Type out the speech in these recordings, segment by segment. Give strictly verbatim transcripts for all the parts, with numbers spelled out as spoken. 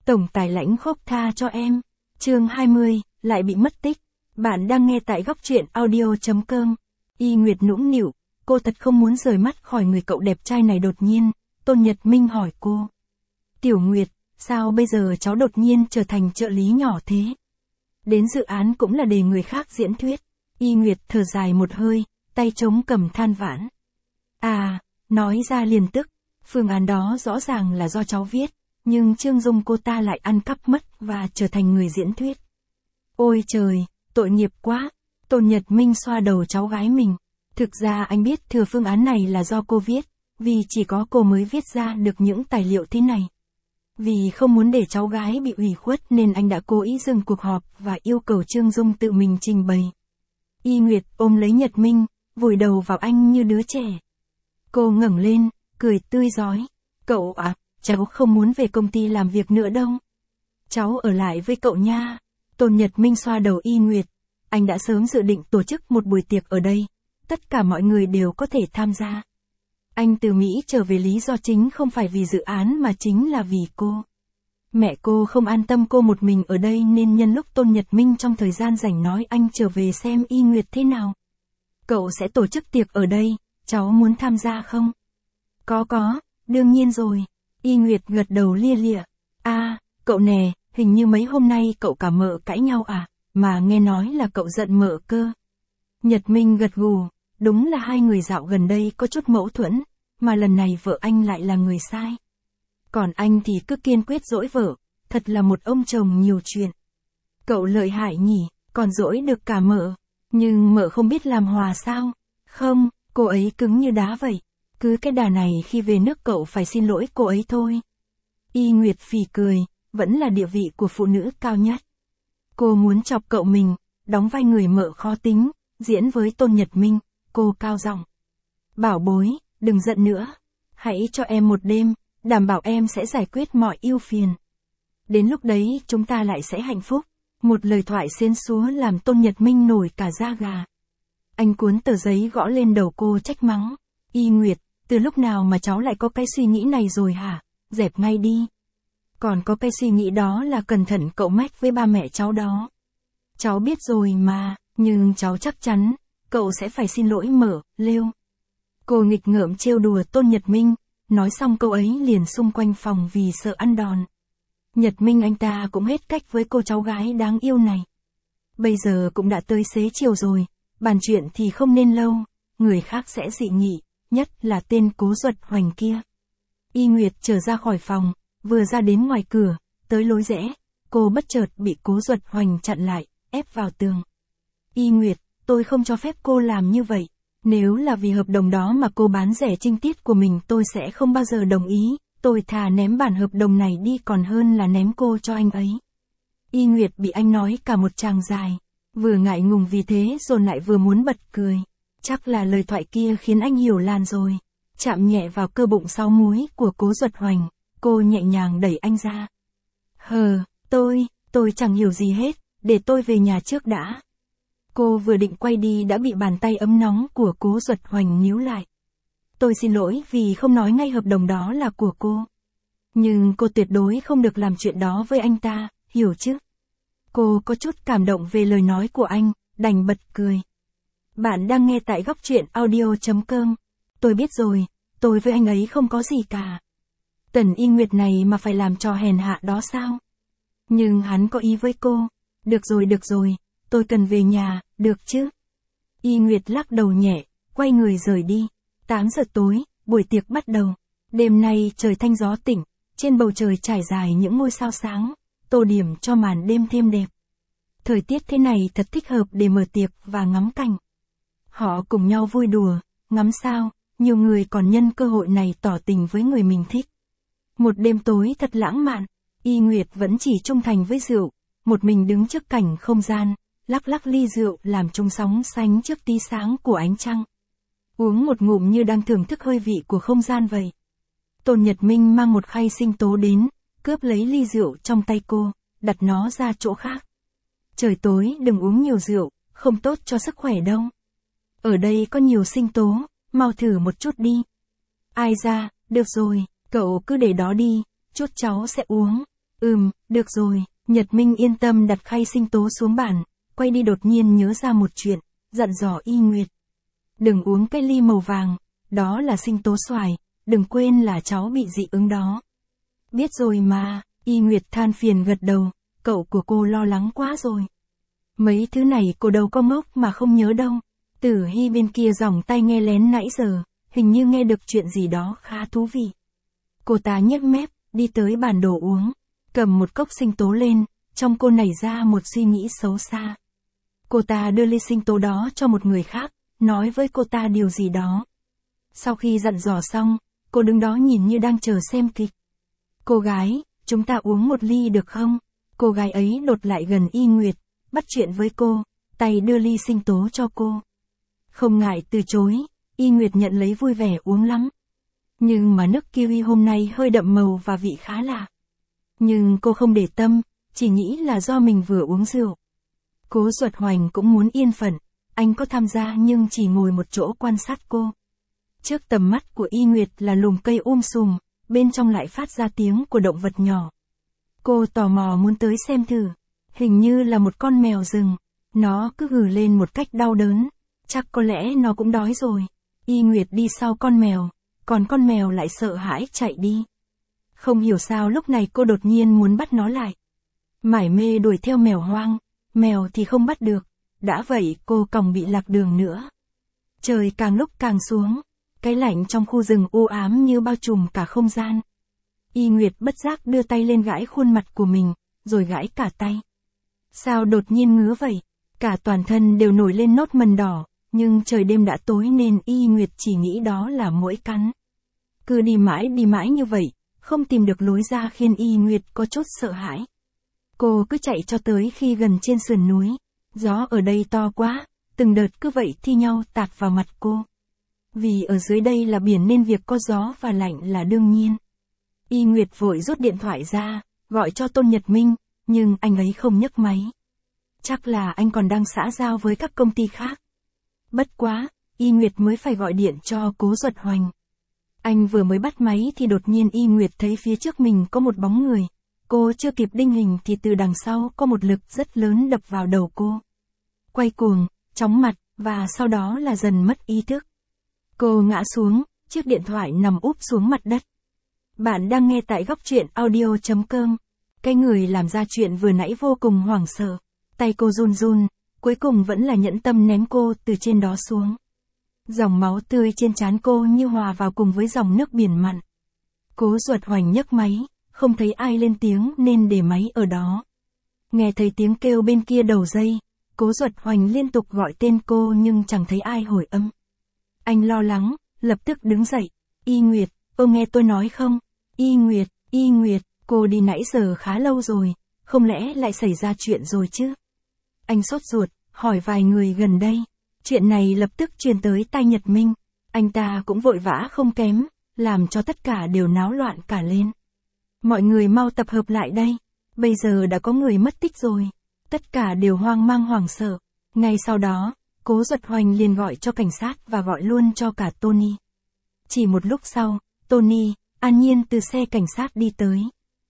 Tổng tài lãnh khốc tha cho em. Chương hai mươi, lại bị mất tích. Bạn đang nghe tại góc truyện audio.com. Y Nguyệt nũng nịu, cô thật không muốn rời mắt khỏi người cậu đẹp trai này đột nhiên. Tôn Nhật Minh hỏi cô. Tiểu Nguyệt, sao bây giờ cháu đột nhiên trở thành trợ lý nhỏ thế? Đến dự án cũng là để người khác diễn thuyết. Y Nguyệt thở dài một hơi, tay chống cầm than vãn. À, nói ra liền tức, phương án đó rõ ràng là do cháu viết, nhưng Trương Dung cô ta lại ăn cắp mất và trở thành người diễn thuyết. Ôi trời, tội nghiệp quá. Tôn Nhật Minh xoa đầu cháu gái mình. Thực ra anh biết thừa phương án này là do cô viết, vì chỉ có cô mới viết ra được những tài liệu thế này. Vì không muốn để cháu gái bị ủy khuất nên anh đã cố ý dừng cuộc họp và yêu cầu Trương Dung tự mình trình bày. Y Nguyệt ôm lấy Nhật Minh, vùi đầu vào anh như đứa trẻ. Cô ngẩng lên, cười tươi rói. Cậu à, cháu không muốn về công ty làm việc nữa đâu. Cháu ở lại với cậu nha. Tôn Nhật Minh xoa đầu Y Nguyệt. Anh đã sớm dự định tổ chức một buổi tiệc ở đây. Tất cả mọi người đều có thể tham gia. Anh từ Mỹ trở về lý do chính không phải vì dự án mà chính là vì cô. Mẹ cô không an tâm cô một mình ở đây nên nhân lúc Tôn Nhật Minh trong thời gian rảnh nói anh trở về xem Y Nguyệt thế nào. Cậu sẽ tổ chức tiệc ở đây, cháu muốn tham gia không? Có có, đương nhiên rồi. Y Nguyệt gật đầu lia lịa. À, cậu nè, hình như mấy hôm nay cậu cả mợ cãi nhau à, mà nghe nói là cậu giận mợ cơ. Nhật Minh gật gù, đúng là hai người dạo gần đây có chút mâu thuẫn, mà lần này vợ anh lại là người sai. Còn anh thì cứ kiên quyết dỗi vợ, thật là một ông chồng nhiều chuyện. Cậu lợi hại nhỉ, còn dỗi được cả mợ, nhưng mợ không biết làm hòa sao? Không, cô ấy cứng như đá vậy. Cứ cái đà này khi về nước cậu phải xin lỗi cô ấy thôi. Y Nguyệt phì cười, vẫn là địa vị của phụ nữ cao nhất. Cô muốn chọc cậu mình, đóng vai người mợ khó tính, diễn với Tôn Nhật Minh, cô cao giọng. Bảo bối, đừng giận nữa. Hãy cho em một đêm, đảm bảo em sẽ giải quyết mọi ưu phiền. Đến lúc đấy chúng ta lại sẽ hạnh phúc. Một lời thoại xiên xúa làm Tôn Nhật Minh nổi cả da gà. Anh cuốn tờ giấy gõ lên đầu cô trách mắng. Y Nguyệt, từ lúc nào mà cháu lại có cái suy nghĩ này rồi hả? Dẹp ngay đi. Còn có cái suy nghĩ đó là cẩn thận cậu mách với ba mẹ cháu đó. Cháu biết rồi mà, nhưng cháu chắc chắn, cậu sẽ phải xin lỗi mợ, Lêu. Cô nghịch ngợm trêu đùa Tôn Nhật Minh, nói xong câu ấy liền xung quanh phòng vì sợ ăn đòn. Nhật Minh anh ta cũng hết cách với cô cháu gái đáng yêu này. Bây giờ cũng đã tới xế chiều rồi, bàn chuyện thì không nên lâu, người khác sẽ dị nghị, nhất là tên Cố Duật Hoành kia. Y Nguyệt trở ra khỏi phòng, vừa ra đến ngoài cửa, tới lối rẽ, cô bất chợt bị Cố Duật Hoành chặn lại, ép vào tường. Y Nguyệt, tôi không cho phép cô làm như vậy. Nếu là vì hợp đồng đó mà cô bán rẻ trinh tiết của mình tôi sẽ không bao giờ đồng ý, tôi thà ném bản hợp đồng này đi còn hơn là ném cô cho anh ấy. Y Nguyệt bị anh nói cả một tràng dài, vừa ngại ngùng vì thế rồi lại vừa muốn bật cười. Chắc là lời thoại kia khiến anh hiểu làn rồi. Chạm nhẹ vào cơ bụng sau múi của Cố Duật Hoành, cô nhẹ nhàng đẩy anh ra. Hờ, tôi, tôi chẳng hiểu gì hết, để tôi về nhà trước đã. Cô vừa định quay đi đã bị bàn tay ấm nóng của Cố Duật Hoành níu lại. Tôi xin lỗi vì không nói ngay hợp đồng đó là của cô. Nhưng cô tuyệt đối không được làm chuyện đó với anh ta, hiểu chứ? Cô có chút cảm động về lời nói của anh, đành bật cười. Bạn đang nghe tại góc truyện audio.com. Tôi biết rồi, tôi với anh ấy không có gì cả. Tần Y Nguyệt này mà phải làm trò hèn hạ đó sao? Nhưng hắn có ý với cô. Được rồi được rồi, tôi cần về nhà, được chứ? Y Nguyệt lắc đầu nhẹ, quay người rời đi. tám giờ tối, buổi tiệc bắt đầu. Đêm nay trời thanh gió tỉnh, trên bầu trời trải dài những ngôi sao sáng, tô điểm cho màn đêm thêm đẹp. Thời tiết thế này thật thích hợp để mở tiệc và ngắm cảnh. Họ cùng nhau vui đùa, ngắm sao, nhiều người còn nhân cơ hội này tỏ tình với người mình thích. Một đêm tối thật lãng mạn, Y Nguyệt vẫn chỉ trung thành với rượu, một mình đứng trước cảnh không gian, lắc lắc ly rượu làm chung sóng sánh trước tia sáng của ánh trăng. Uống một ngụm như đang thưởng thức hơi vị của không gian vậy. Tôn Nhật Minh mang một khay sinh tố đến, cướp lấy ly rượu trong tay cô, đặt nó ra chỗ khác. Trời tối đừng uống nhiều rượu, không tốt cho sức khỏe đâu. Ở đây có nhiều sinh tố, mau thử một chút đi. Ai ra, được rồi, cậu cứ để đó đi, chút cháu sẽ uống. Ừm, được rồi, Nhật Minh yên tâm đặt khay sinh tố xuống bàn, quay đi đột nhiên nhớ ra một chuyện, dặn dò Y Nguyệt. Đừng uống cái ly màu vàng, đó là sinh tố xoài, đừng quên là cháu bị dị ứng đó. Biết rồi mà, Y Nguyệt than phiền gật đầu, cậu của cô lo lắng quá rồi. Mấy thứ này cô đâu có ngốc mà không nhớ đâu. Tử Hy bên kia giỏng tay nghe lén nãy giờ, hình như nghe được chuyện gì đó khá thú vị. Cô ta nhếch mép, đi tới bàn đồ uống, cầm một cốc sinh tố lên, trong cô nảy ra một suy nghĩ xấu xa. Cô ta đưa ly sinh tố đó cho một người khác, nói với cô ta điều gì đó. Sau khi dặn dò xong, cô đứng đó nhìn như đang chờ xem kịch. Cô gái, chúng ta uống một ly được không? Cô gái ấy đột lại gần Y Nguyệt, bắt chuyện với cô, tay đưa ly sinh tố cho cô. Không ngại từ chối, Y Nguyệt nhận lấy vui vẻ uống lắm. Nhưng mà nước kiwi hôm nay hơi đậm màu và vị khá lạ. Nhưng cô không để tâm, chỉ nghĩ là do mình vừa uống rượu. Cố Duật Hoành cũng muốn yên phận, anh có tham gia nhưng chỉ ngồi một chỗ quan sát cô. Trước tầm mắt của Y Nguyệt là lùm cây um sùm, bên trong lại phát ra tiếng của động vật nhỏ. Cô tò mò muốn tới xem thử, hình như là một con mèo rừng, nó cứ gừ lên một cách đau đớn, chắc có lẽ nó cũng đói rồi. Y Nguyệt đi sau con mèo, còn con mèo lại sợ hãi chạy đi. Không hiểu sao lúc này cô đột nhiên muốn bắt nó lại. Mải mê đuổi theo mèo hoang, mèo thì không bắt được, đã vậy cô còn bị lạc đường nữa. Trời càng lúc càng xuống, cái lạnh trong khu rừng u ám như bao trùm cả không gian. Y Nguyệt bất giác đưa tay lên gãi khuôn mặt của mình, rồi gãi cả tay. Sao đột nhiên ngứa vậy? Cả toàn thân đều nổi lên nốt mần đỏ, nhưng trời đêm đã tối nên Y Nguyệt chỉ nghĩ đó là muỗi cắn. Cứ đi mãi đi mãi như vậy, không tìm được lối ra khiến Y Nguyệt có chút sợ hãi. Cô cứ chạy cho tới khi gần trên sườn núi. Gió ở đây to quá, từng đợt cứ vậy thi nhau tạt vào mặt cô. Vì ở dưới đây là biển nên việc có gió và lạnh là đương nhiên. Y Nguyệt vội rút điện thoại ra, gọi cho Tôn Nhật Minh, nhưng anh ấy không nhấc máy. Chắc là anh còn đang xã giao với các công ty khác. Bất quá, Y Nguyệt mới phải gọi điện cho Cố Duật Hoành. Anh vừa mới bắt máy thì đột nhiên Y Nguyệt thấy phía trước mình có một bóng người. Cô chưa kịp đinh hình thì từ đằng sau có một lực rất lớn đập vào đầu cô. Quay cuồng, chóng mặt, và sau đó là dần mất ý thức. Cô ngã xuống, chiếc điện thoại nằm úp xuống mặt đất. Bạn đang nghe tại góc truyện audio chấm com. Cái người làm ra chuyện vừa nãy vô cùng hoảng sợ. Tay cô run run, cuối cùng vẫn là nhẫn tâm ném cô từ trên đó xuống. Dòng máu tươi trên trán cô như hòa vào cùng với dòng nước biển mặn. Cố Duật Hoành nhấc máy, không thấy ai lên tiếng nên để máy ở đó. Nghe thấy tiếng kêu bên kia đầu dây, Cố Duật Hoành liên tục gọi tên cô nhưng chẳng thấy ai hồi âm. Anh lo lắng, lập tức đứng dậy. Y Nguyệt, ô nghe tôi nói không? Y Nguyệt, Y Nguyệt, cô đi nãy giờ khá lâu rồi, không lẽ lại xảy ra chuyện rồi chứ? Anh sốt ruột, hỏi vài người gần đây. Chuyện này lập tức truyền tới tai Nhật Minh. Anh ta cũng vội vã không kém, làm cho tất cả đều náo loạn cả lên. Mọi người mau tập hợp lại đây. Bây giờ đã có người mất tích rồi. Tất cả đều hoang mang hoảng sợ. Ngay sau đó, Cố Duật Hoành liền gọi cho cảnh sát và gọi luôn cho cả Tony. Chỉ một lúc sau, Tony, An Nhiên từ xe cảnh sát đi tới.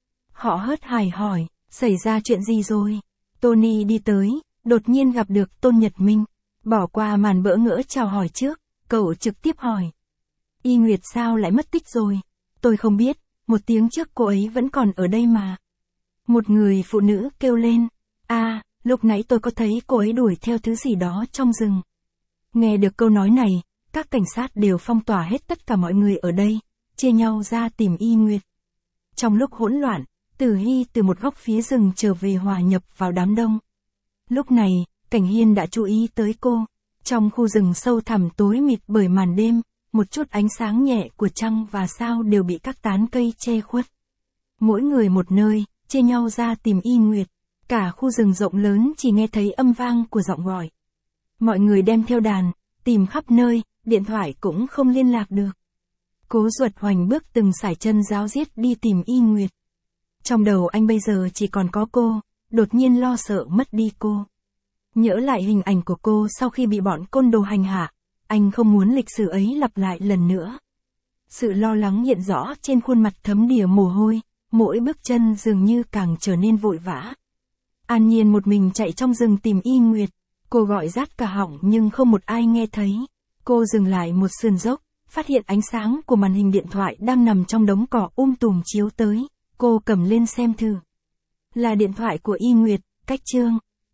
Họ hớt hải hỏi, xảy ra chuyện gì rồi? Tony đi tới, đột nhiên gặp được Tôn Nhật Minh. Bỏ qua màn bỡ ngỡ chào hỏi trước, cậu trực tiếp hỏi. Y Nguyệt sao lại mất tích rồi? Tôi không biết, một tiếng trước cô ấy vẫn còn ở đây mà. Một người phụ nữ kêu lên. À, lúc nãy tôi có thấy cô ấy đuổi theo thứ gì đó trong rừng. Nghe được câu nói này, các cảnh sát đều phong tỏa hết tất cả mọi người ở đây, chia nhau ra tìm Y Nguyệt. Trong lúc hỗn loạn, Tử Hy từ một góc phía rừng trở về hòa nhập vào đám đông. Lúc này, Cảnh Hiên đã chú ý tới cô. Trong khu rừng sâu thẳm tối mịt bởi màn đêm, một chút ánh sáng nhẹ của trăng và sao đều bị các tán cây che khuất. Mỗi người một nơi, chia nhau ra tìm Y Nguyệt. Cả khu rừng rộng lớn chỉ nghe thấy âm vang của giọng gọi. Mọi người đem theo đàn, tìm khắp nơi, điện thoại cũng không liên lạc được. Cố Duật Hoành bước từng sải chân ráo riết đi tìm Y Nguyệt. Trong đầu anh bây giờ chỉ còn có cô, đột nhiên lo sợ mất đi cô. Nhớ lại hình ảnh của cô sau khi bị bọn côn đồ hành hạ, anh không muốn lịch sử ấy lặp lại lần nữa. Sự lo lắng hiện rõ trên khuôn mặt thấm đìa mồ hôi, mỗi bước chân dường như càng trở nên vội vã. An Nhiên một mình chạy trong rừng tìm Y Nguyệt. Cô gọi rát cả họng nhưng không một ai nghe thấy. Cô dừng lại một sườn dốc, phát hiện ánh sáng của màn hình điện thoại đang nằm trong đống cỏ um tùm chiếu tới. Cô cầm lên xem thử. Là điện thoại của Y Nguyệt, cách chương.